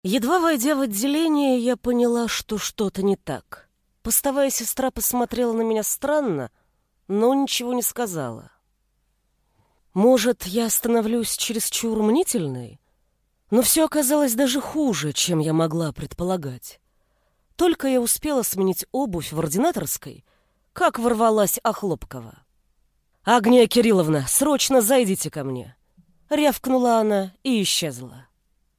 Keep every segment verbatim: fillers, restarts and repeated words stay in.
Едва войдя в отделение, я поняла, что что-то не так. Постовая сестра посмотрела на меня странно, но ничего не сказала. Может, я становлюсь чересчур мнительной? Но все оказалось даже хуже, чем я могла предполагать. Только я успела сменить обувь в ординаторской, как ворвалась Охлопкова. «Агния Кирилловна, срочно зайдите ко мне!» Рявкнула она и исчезла.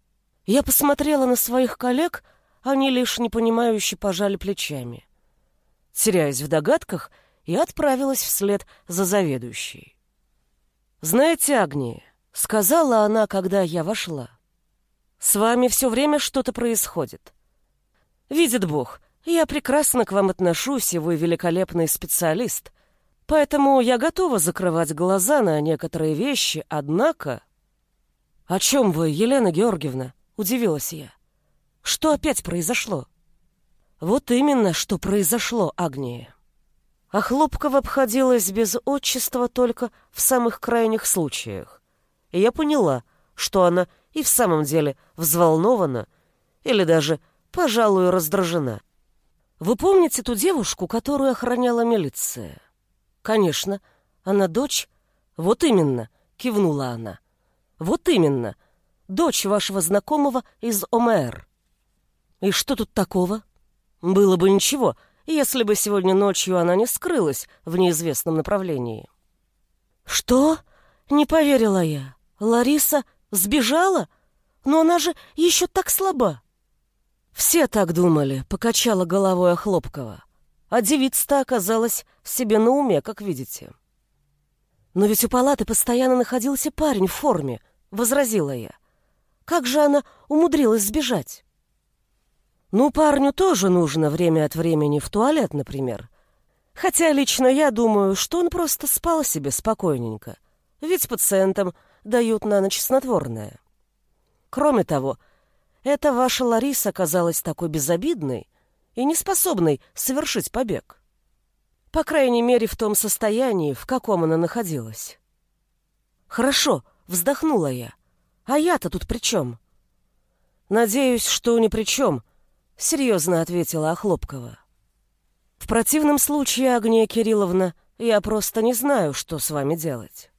Я посмотрела на своих коллег, они лишь непонимающе пожали плечами. Теряясь в догадках, я отправилась вслед за заведующей. «Знаете, Агния», — сказала она, когда я вошла, — «с вами все время что-то происходит. Видит Бог, я прекрасно к вам отношусь, и вы великолепный специалист, поэтому я готова закрывать глаза на некоторые вещи, однако...» «О чем вы, Елена Георгиевна?» — удивилась я. «Что опять произошло?» «Вот именно, что произошло, Агния». А Хлопкова обходилась без отчества только в самых крайних случаях. И я поняла, что она и в самом деле взволнована или даже, пожалуй, раздражена. «Вы помните ту девушку, которую охраняла милиция?» «Конечно, она дочь...» «Вот именно», — кивнула она. «Вот именно, дочь вашего знакомого из ОМР». «И что тут такого?» «Было бы ничего, если бы сегодня ночью она не скрылась в неизвестном направлении». «Что?» — не поверила я. «Лариса сбежала? Но она же еще так слаба». «Все так думали», — покачала головой Охлопкова. «А девица-то оказалась себе на уме, как видите». «Но ведь у палаты постоянно находился парень в форме», — возразила я. «Как же она умудрилась сбежать?» «Ну, парню тоже нужно время от времени в туалет, например. Хотя лично я думаю, что он просто спал себе спокойненько, ведь пациентам дают на ночь снотворное. Кроме того, эта ваша Лариса оказалась такой безобидной и неспособной совершить побег. По крайней мере, в том состоянии, в каком она находилась». «Хорошо», — вздохнула я. «А я-то тут при чем?» «Надеюсь, что ни при чем», — серьезно ответила Охлопкова. «В противном случае, Агния Кирилловна, я просто не знаю, что с вами делать».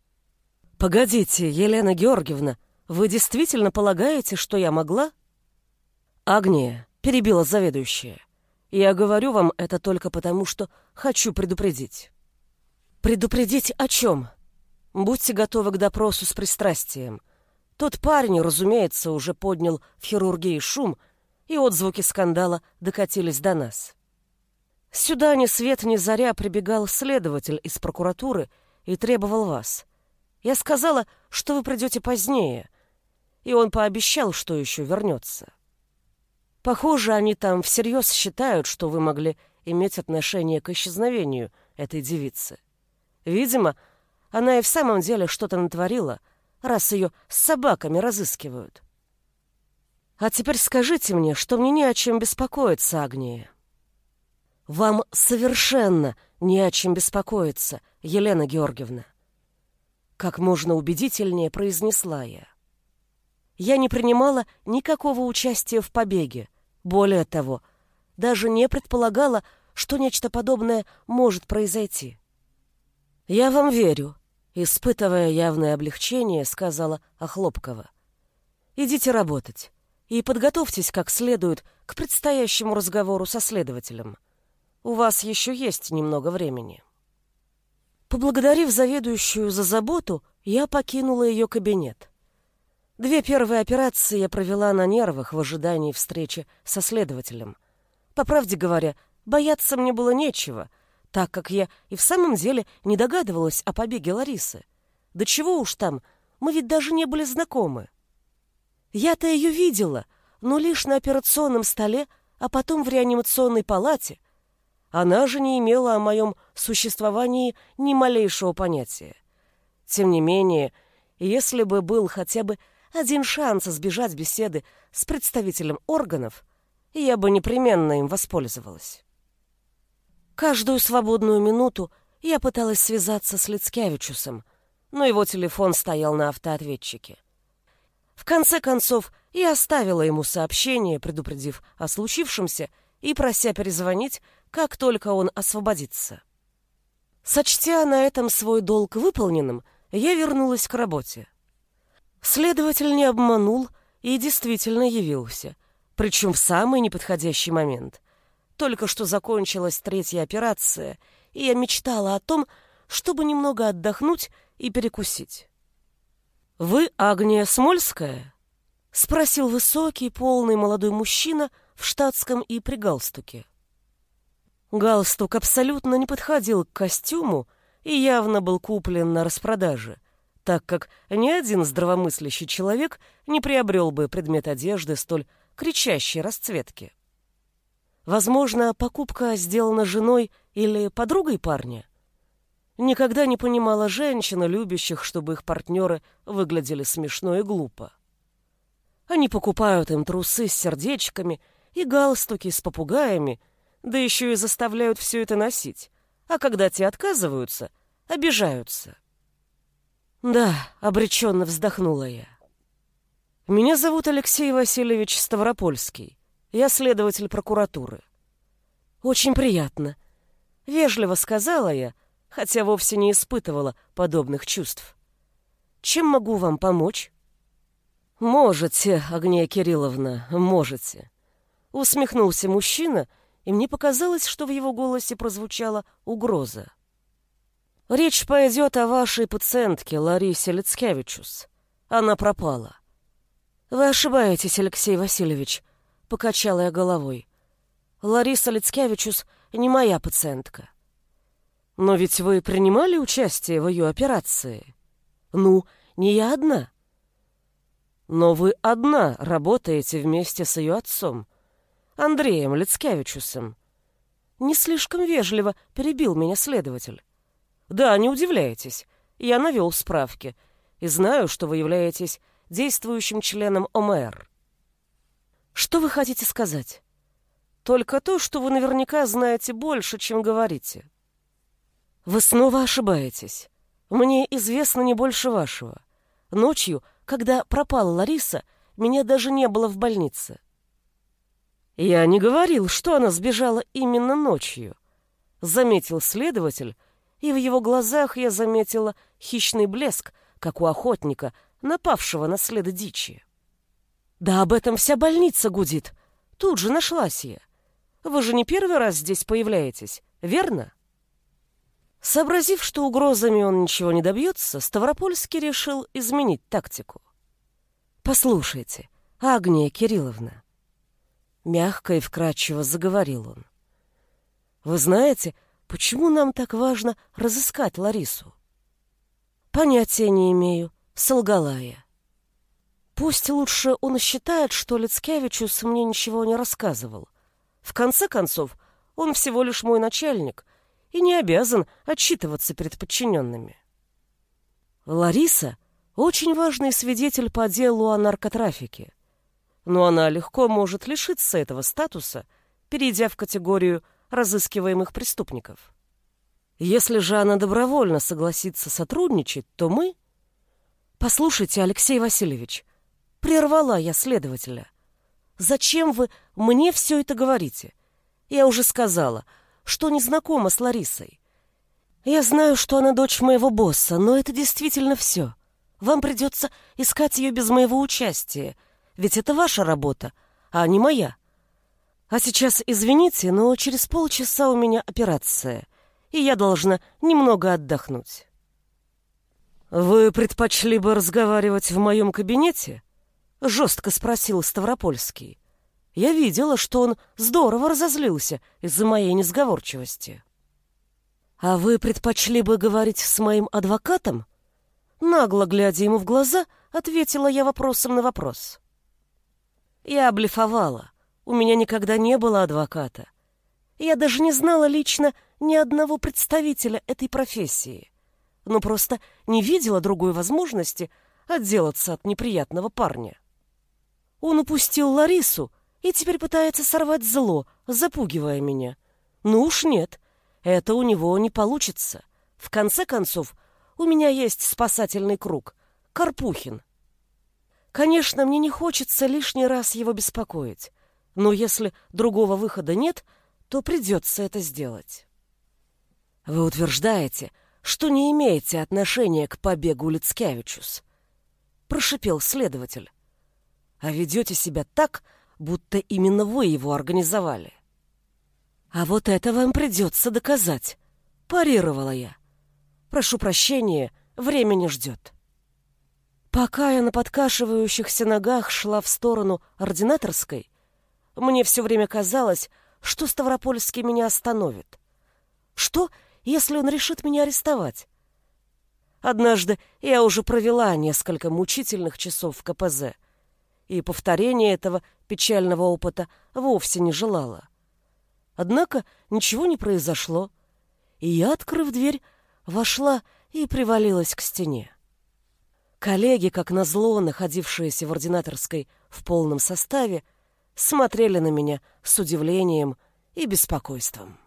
«Погодите, Елена Георгиевна, вы действительно полагаете, что я могла?» «Агния», — перебила заведующая, — «я говорю вам это только потому, что хочу предупредить». «Предупредить о чем?» «Будьте готовы к допросу с пристрастием. Тот парень, разумеется, уже поднял в хирургии шум, и отзвуки скандала докатились до нас. Сюда ни свет ни заря прибегал следователь из прокуратуры и требовал вас. Я сказала, что вы придете позднее, и он пообещал, что еще вернется. Похоже, они там всерьез считают, что вы могли иметь отношение к исчезновению этой девицы. Видимо, она и в самом деле что-то натворила, раз ее с собаками разыскивают. А теперь скажите мне, что мне не о чем беспокоиться, Агния». «Вам совершенно не о чем беспокоиться, Елена Георгиевна», — как можно убедительнее произнесла я. «Я не принимала никакого участия в побеге. Более того, даже не предполагала, что нечто подобное может произойти». «Я вам верю», — испытывая явное облегчение, сказала Охлопкова. «Идите работать и подготовьтесь как следует к предстоящему разговору со следователем. У вас еще есть немного времени». Поблагодарив заведующую за заботу, я покинула ее кабинет. Две первые операции я провела на нервах в ожидании встречи со следователем. По правде говоря, бояться мне было нечего, так как я и в самом деле не догадывалась о побеге Ларисы. Да чего уж там, мы ведь даже не были знакомы. Я-то ее видела, но лишь на операционном столе, а потом в реанимационной палате. Она же не имела о моем существовании ни малейшего понятия. Тем не менее, если бы был хотя бы один шанс избежать беседы с представителем органов, я бы непременно им воспользовалась. Каждую свободную минуту я пыталась связаться с Лицкевичусом, но его телефон стоял на автоответчике. В конце концов, и оставила ему сообщение, предупредив о случившемся и прося перезвонить, как только он освободится. Сочтя на этом свой долг выполненным, я вернулась к работе. Следователь не обманул и действительно явился, причем в самый неподходящий момент. Только что закончилась третья операция, и я мечтала о том, чтобы немного отдохнуть и перекусить. «Вы Агния Смольская?» — спросил высокий, полный молодой мужчина в штатском и при галстуке. Галстук абсолютно не подходил к костюму и явно был куплен на распродаже, так как ни один здравомыслящий человек не приобрел бы предмет одежды столь кричащей расцветки. Возможно, покупка сделана женой или подругой парня? Никогда не понимала женщин, любящих, чтобы их партнеры выглядели смешно и глупо. Они покупают им трусы с сердечками и галстуки с попугаями, да еще и заставляют все это носить, а когда те отказываются, обижаются. «Да», — обреченно вздохнула я. «Меня зовут Алексей Васильевич Ставропольский. Я следователь прокуратуры». «Очень приятно», — вежливо сказала я, хотя вовсе не испытывала подобных чувств. «Чем могу вам помочь?» «Можете, Агния Кирилловна, можете», — усмехнулся мужчина, и мне показалось, что в его голосе прозвучала угроза. «Речь пойдет о вашей пациентке Ларисе Лицкевичус. Она пропала». «Вы ошибаетесь, Алексей Васильевич», — покачала я головой. «Лариса Лицкевичус не моя пациентка». «Но ведь вы принимали участие в ее операции?» «Ну, не я одна». «Но вы одна работаете вместе с ее отцом, Андреем Лицкевичусом». Не слишком вежливо перебил меня следователь. «Да, не удивляйтесь, я навел справки и знаю, что вы являетесь действующим членом ОМР». «Что вы хотите сказать?» «Только то, что вы наверняка знаете больше, чем говорите». «Вы снова ошибаетесь. Мне известно не больше вашего. Ночью, когда пропала Лариса, меня даже не было в больнице». «Я не говорил, что она сбежала именно ночью», — заметил следователь, и в его глазах я заметила хищный блеск, как у охотника, напавшего на следы дичи. «Да об этом вся больница гудит. Тут же нашлась я. Вы же не первый раз здесь появляетесь, верно?» Сообразив, что угрозами он ничего не добьется, Ставропольский решил изменить тактику. «Послушайте, Агния Кирилловна», — мягко и вкрадчиво заговорил он, «вы знаете, почему нам так важно разыскать Ларису?» «Понятия не имею», — солгала я. «Пусть лучше он считает, что Лицкевичус мне ничего не рассказывал. В конце концов, он всего лишь мой начальник и не обязан отчитываться перед подчиненными». Лариса — очень важный свидетель по делу о наркотрафике, но она легко может лишиться этого статуса, перейдя в категорию разыскиваемых преступников. Если же она добровольно согласится сотрудничать, то мы... «Послушайте, Алексей Васильевич», — прервала я следователя, «зачем вы мне все это говорите? Я уже сказала, что не знакома с Ларисой. Я знаю, что она дочь моего босса, но это действительно все. Вам придется искать ее без моего участия, ведь это ваша работа, а не моя. А сейчас, извините, но через полчаса у меня операция, и я должна немного отдохнуть». «Вы предпочли бы разговаривать в моем кабинете?» — жестко спросил Ставропольский. Я видела, что он здорово разозлился из-за моей несговорчивости. «А вы предпочли бы говорить с моим адвокатом?» Нагло глядя ему в глаза, ответила я вопросом на вопрос. Я блефовала. У меня никогда не было адвоката. Я даже не знала лично ни одного представителя этой профессии, но просто не видела другой возможности отделаться от неприятного парня. Он упустил Ларису и теперь пытается сорвать зло, запугивая меня. Ну уж нет, это у него не получится. В конце концов, у меня есть спасательный круг — Карпухин. Конечно, мне не хочется лишний раз его беспокоить, но если другого выхода нет, то придется это сделать. Вы утверждаете, что не имеете отношения к побегу Лицкевичус, прошипел следователь. А ведете себя так, будто именно вы его организовали. А вот это вам придется доказать, парировала я. Прошу прощения, время не ждет. Пока я на подкашивающихся ногах шла в сторону ординаторской, мне все время казалось, что Ставропольский меня остановит. Что, если он решит меня арестовать? Однажды я уже провела несколько мучительных часов в ка пэ зэ, и повторения этого печального опыта вовсе не желала. Однако ничего не произошло, и я, открыв дверь, вошла и привалилась к стене. Коллеги, как назло, находившиеся в ординаторской в полном составе, смотрели на меня с удивлением и беспокойством.